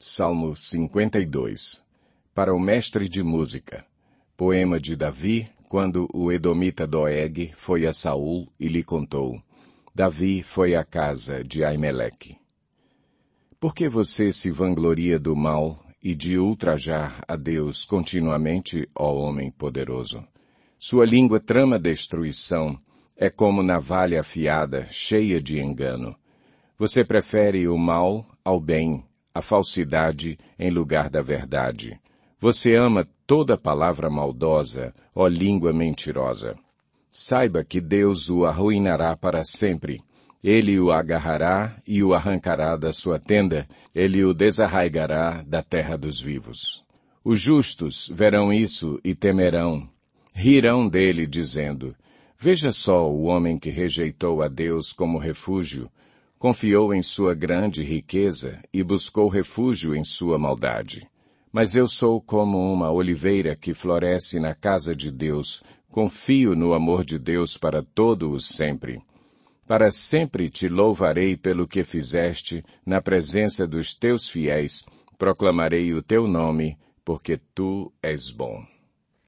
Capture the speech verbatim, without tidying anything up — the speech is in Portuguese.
Salmo cinquenta e dois. Para o mestre de música. Poema de Davi, quando o edomita Doeg foi a Saul e lhe contou. Davi foi à casa de Aimeleque. Por que você se vangloria do mal e de ultrajar a Deus continuamente, ó homem poderoso? Sua língua trama destruição, é como navalha afiada, cheia de engano. Você prefere o mal ao bem, a falsidade em lugar da verdade. Você ama toda palavra maldosa, ó língua mentirosa. Saiba que Deus o arruinará para sempre. Ele o agarrará e o arrancará da sua tenda, ele o desarraigará da terra dos vivos. Os justos verão isso e temerão. Rirão dele, dizendo, veja só o homem que rejeitou a Deus como refúgio, confiou em sua grande riqueza e buscou refúgio em sua maldade. Mas eu sou como uma oliveira que floresce na casa de Deus, confio no amor de Deus para todo o sempre. Para sempre te louvarei pelo que fizeste, na presença dos teus fiéis, proclamarei o teu nome, porque tu és bom.